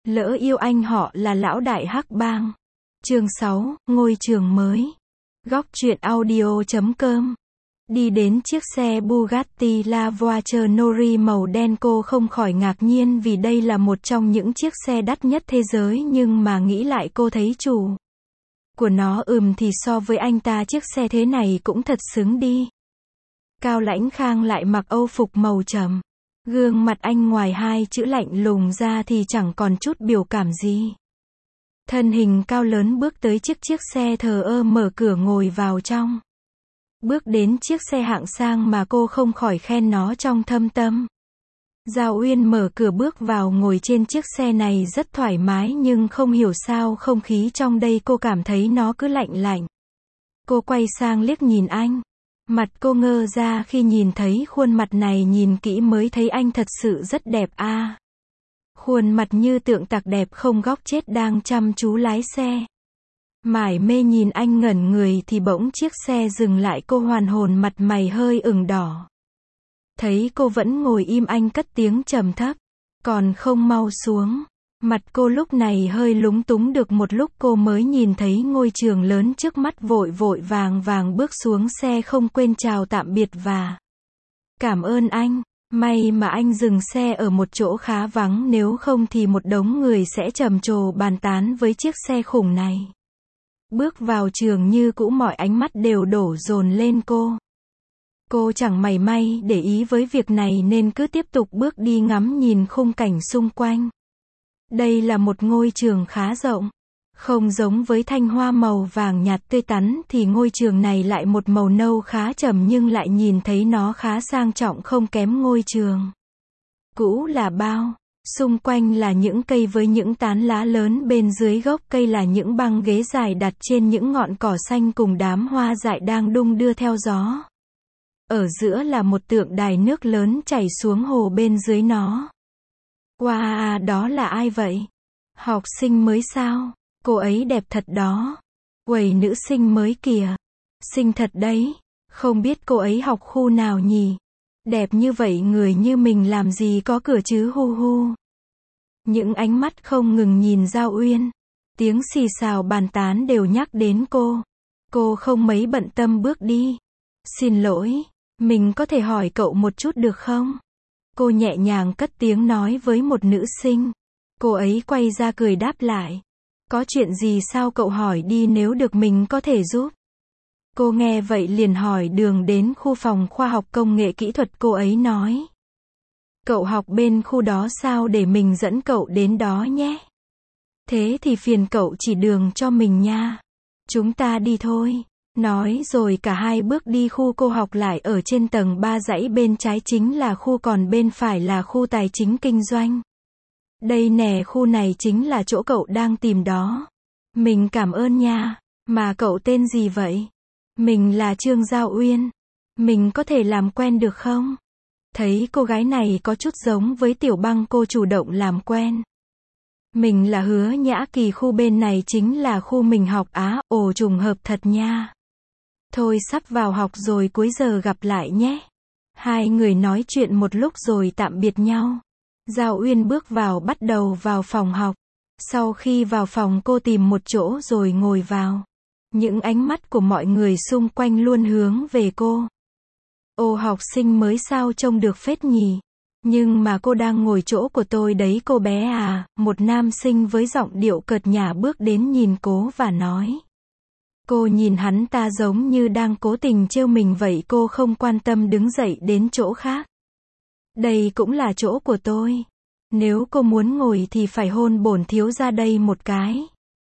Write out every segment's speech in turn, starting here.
Lỡ yêu anh họ là lão đại hắc bang. Chương 6, ngôi trường mới. Góc truyện audio.com. Đi đến chiếc xe Bugatti La Voiture Nori màu đen, cô không khỏi ngạc nhiên vì đây là một trong những chiếc xe đắt nhất thế giới, nhưng mà nghĩ lại cô thấy chủ của nó thì so với anh ta chiếc xe thế này cũng thật xứng đi. Cao Lãnh Khang lại mặc âu phục màu trầm. Gương mặt anh ngoài hai chữ lạnh lùng ra thì chẳng còn chút biểu cảm gì. Thân hình cao lớn bước tới chiếc xe, thờ ơ mở cửa ngồi vào trong. Bước đến chiếc xe hạng sang mà cô không khỏi khen nó trong thâm tâm. Giao Uyên mở cửa bước vào ngồi trên chiếc xe này rất thoải mái, nhưng không hiểu sao không khí trong đây cô cảm thấy nó cứ lạnh lạnh. Cô quay sang liếc nhìn anh. Mặt cô ngơ ra khi nhìn thấy khuôn mặt này, nhìn kỹ mới thấy anh thật sự rất đẹp a. Khuôn mặt như tượng tạc đẹp không góc chết đang chăm chú lái xe. Mải mê nhìn anh ngẩn người thì bỗng chiếc xe dừng lại, cô hoàn hồn, mặt mày hơi ửng đỏ. Thấy cô vẫn ngồi im, anh cất tiếng trầm thấp. Còn không mau xuống. Mặt cô lúc này hơi lúng túng, được một lúc cô mới nhìn thấy ngôi trường lớn trước mắt, vội vàng bước xuống xe, không quên chào tạm biệt và cảm ơn anh. May mà anh dừng xe ở một chỗ khá vắng, nếu không thì một đống người sẽ trầm trồ bàn tán với chiếc xe khủng này. Bước vào trường như cũ, mọi ánh mắt đều đổ dồn lên cô. Cô chẳng mảy may để ý với việc này nên cứ tiếp tục bước đi, ngắm nhìn khung cảnh xung quanh. Đây là một ngôi trường khá rộng. Không giống với thanh hoa màu vàng nhạt tươi tắn thì ngôi trường này lại một màu nâu khá trầm, nhưng lại nhìn thấy nó khá sang trọng không kém ngôi trường cũ là bao. Xung quanh là những cây với những tán lá lớn, bên dưới gốc cây là những băng ghế dài đặt trên những ngọn cỏ xanh cùng đám hoa dại đang đung đưa theo gió. Ở giữa là một tượng đài nước lớn chảy xuống hồ bên dưới nó. Wow, đó là ai vậy? Học sinh mới sao? Cô ấy đẹp thật đó. Uầy, nữ sinh mới kìa. Xinh thật đấy. Không biết cô ấy học khu nào nhỉ? Đẹp như vậy người như mình làm gì có cửa chứ, hu hu. Những ánh mắt không ngừng nhìn Giao Uyên. Tiếng xì xào bàn tán đều nhắc đến cô. Cô không mấy bận tâm bước đi. Xin lỗi, mình có thể hỏi cậu một chút được không? Cô nhẹ nhàng cất tiếng nói với một nữ sinh. Cô ấy quay ra cười đáp lại. Có chuyện gì sao cậu hỏi đi, nếu được mình có thể giúp. Cô nghe vậy liền hỏi đường đến khu phòng khoa học công nghệ kỹ thuật. Cô ấy nói. Cậu học bên khu đó sao, để mình dẫn cậu đến đó nhé. Thế thì phiền cậu chỉ đường cho mình nha. Chúng ta đi thôi. Nói rồi cả hai bước đi. Khu cô học lại ở trên tầng 3, dãy bên trái chính là khu, còn bên phải là khu tài chính kinh doanh. Đây nè, khu này chính là chỗ cậu đang tìm đó. Mình cảm ơn nha. Mà cậu tên gì vậy? Mình là Trương Giao Uyên. Mình có thể làm quen được không? Thấy cô gái này có chút giống với Tiểu Băng, cô chủ động làm quen. Mình là Hứa Nhã Kỳ, khu bên này chính là khu mình học. Á, ồ, trùng hợp thật nha. Thôi sắp vào học rồi, cuối giờ gặp lại nhé. Hai người nói chuyện một lúc rồi tạm biệt nhau. Giao Uyên bước vào, bắt đầu vào phòng học. Sau khi vào phòng, cô tìm một chỗ rồi ngồi vào. Những ánh mắt của mọi người xung quanh luôn hướng về cô. Ô, học sinh mới sao, trông được phết nhỉ. Nhưng mà cô đang ngồi chỗ của tôi đấy cô bé à. Một nam sinh với giọng điệu cợt nhả bước đến nhìn cô và nói. Cô nhìn hắn ta giống như đang cố tình trêu mình vậy. Cô không quan tâm đứng dậy đến chỗ khác. Đây cũng là chỗ của tôi. Nếu cô muốn ngồi thì phải hôn bổn thiếu gia đây một cái.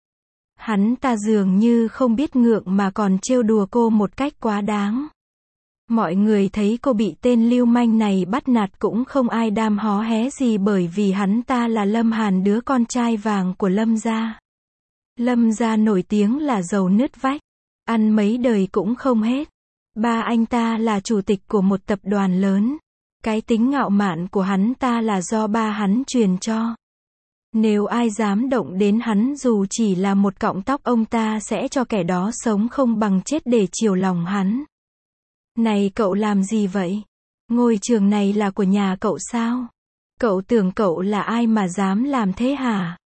Hắn ta dường như không biết ngượng mà còn trêu đùa cô một cách quá đáng. Mọi người thấy cô bị tên lưu manh này bắt nạt cũng không ai đam hó hé gì, bởi vì hắn ta là Lâm Hàn, đứa con trai vàng của Lâm gia. Lâm gia nổi tiếng là giàu nứt vách, ăn mấy đời cũng không hết. Ba anh ta là chủ tịch của một tập đoàn lớn. Cái tính ngạo mạn của hắn ta là do ba hắn truyền cho. Nếu ai dám động đến hắn dù chỉ là một cọng tóc, ông ta sẽ cho kẻ đó sống không bằng chết để chiều lòng hắn. Này cậu làm gì vậy? Ngôi trường này là của nhà cậu sao? Cậu tưởng cậu là ai mà dám làm thế hả?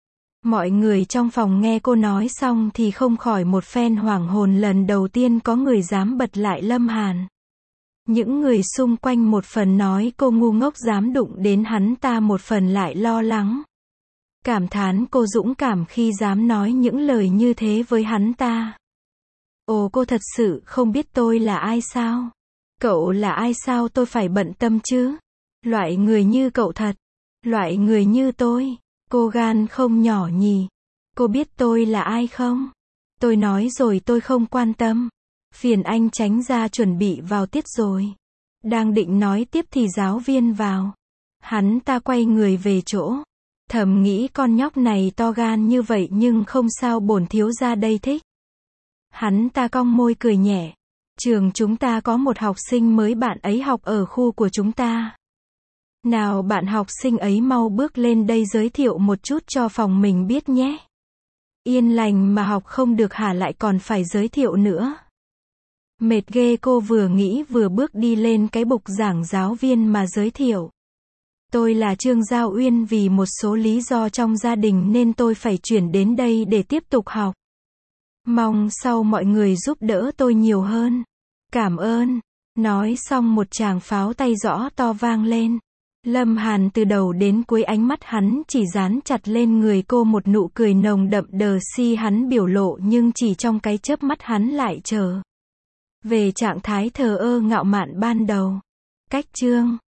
Mọi người trong phòng nghe cô nói xong thì không khỏi một phen hoảng hồn, lần đầu tiên có người dám bật lại Lâm Hàn. Những người xung quanh một phần nói cô ngu ngốc dám đụng đến hắn ta, một phần lại lo lắng. Cảm thán cô dũng cảm khi dám nói những lời như thế với hắn ta. Ồ, cô thật sự không biết tôi là ai sao? Cậu là ai sao tôi phải bận tâm chứ? Loại người như cậu thật. Loại người như tôi. Cô gan không nhỏ nhỉ? Cô biết tôi là ai không? Tôi nói rồi tôi không quan tâm. Phiền anh tránh ra, chuẩn bị vào tiết rồi. Đang định nói tiếp thì giáo viên vào. Hắn ta quay người về chỗ. Thầm nghĩ con nhóc này to gan như vậy nhưng không sao, bổn thiếu gia đây thích. Hắn ta cong môi cười nhẹ. Trường chúng ta có một học sinh mới, bạn ấy học ở khu của chúng ta. Nào bạn học sinh ấy mau bước lên đây giới thiệu một chút cho phòng mình biết nhé. Yên lành mà học không được hả, lại còn phải giới thiệu nữa. Mệt ghê, cô vừa nghĩ vừa bước đi lên cái bục giảng giáo viên mà giới thiệu. Tôi là Trương Giao Uyên, vì một số lý do trong gia đình nên tôi phải chuyển đến đây để tiếp tục học. Mong sau mọi người giúp đỡ tôi nhiều hơn. Cảm ơn. Nói xong một tràng pháo tay rõ to vang lên. Lâm Hàn từ đầu đến cuối ánh mắt hắn chỉ dán chặt lên người cô, một nụ cười nồng đậm đờ si hắn biểu lộ, nhưng chỉ trong cái chớp mắt hắn lại trở về trạng thái thờ ơ ngạo mạn ban đầu. Cách chương